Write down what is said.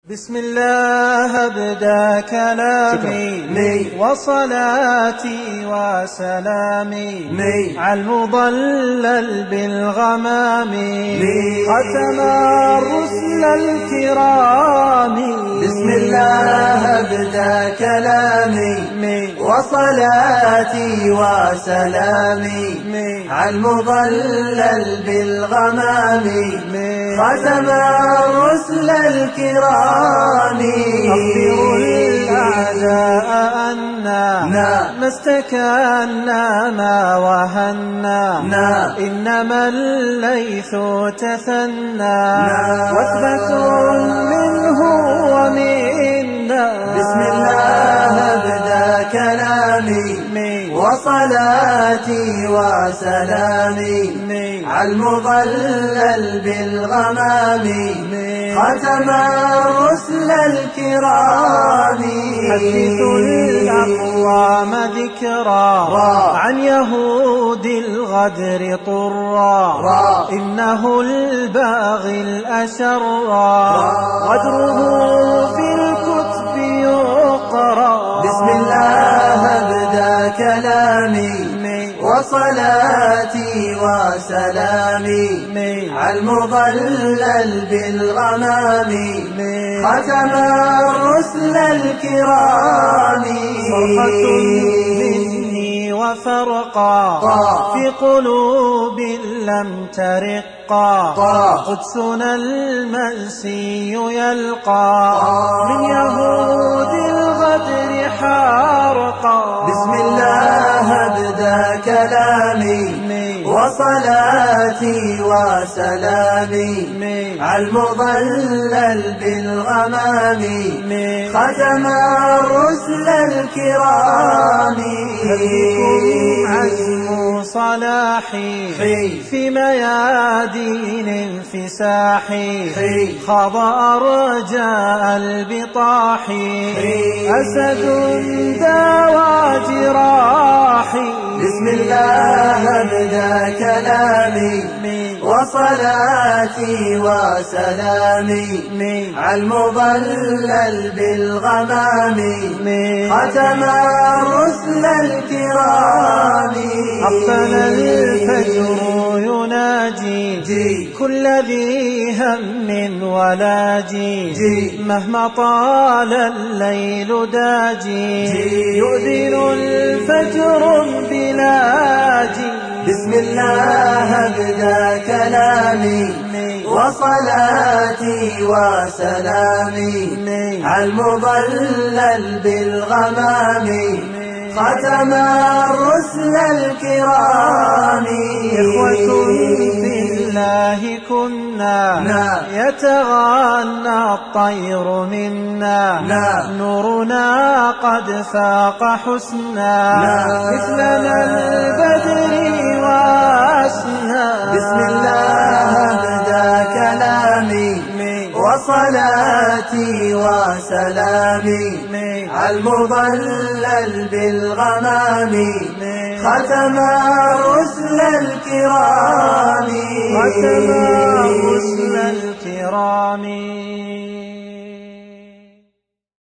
بسم الله أبدأ كلامي وصلاتي وسلامي على المضلل بالغمام ختم الرسل الكرام. بسم الله أبدأ كلامي وصلاتي وسلامي على المضلل بالغمام ختم الرسل الكرام. أخبروا الأعداء أنا ما استكنا ما وهنا إنما الليث تثنى وثبة منه ومنا. بسم الله أبدأ كلامي وصلاتي وسلامي على المضلل بالغمام ختم الرسل الكرام. حدثوا الأقوام ذكرا عن يهود الغدر طرا إنه الباغي الأشرا غدره في الكتب يقرا. بسم الله أبدأ كلامي وصلاتي وسلامي على المضلل بالغمام ختم الرسل الكرام. صرخة مني وفرقا في قلوب لم ترقا قدسنا المنسي يلقى من يهود الغدر حارقا. بسم الله أبدأ كلامي وصلاتي وسلامي على المضلل بالغمام ختم الرسل الكرام. عزم صلاحي في ميادين انفساحي خاض أرجاء البطاح أسد داوى جراحي. بسم الله أبدأ كلامي وصلاتي وسلامي على المضلل بالغمام ختم الرسل الكرام. أقبل الفجر يناجي كل ذي هم ولاجي مهما طال الليل داجي يؤذن الفجر بلاجي. بسم الله أبدأ كلامي وصلاتي وسلامي على المضلل بالغمام ختم الرسل الكرام. إخوة في الله كنا يتغنى الطير منا نورنا قد فاق حسنا مثلنا البدر واسنا. بسم الله أبدأ كلامي وصلاتي وسلامي على المضلل بالغمام ختم الرسل الكرام. ختم الرسل الكرام.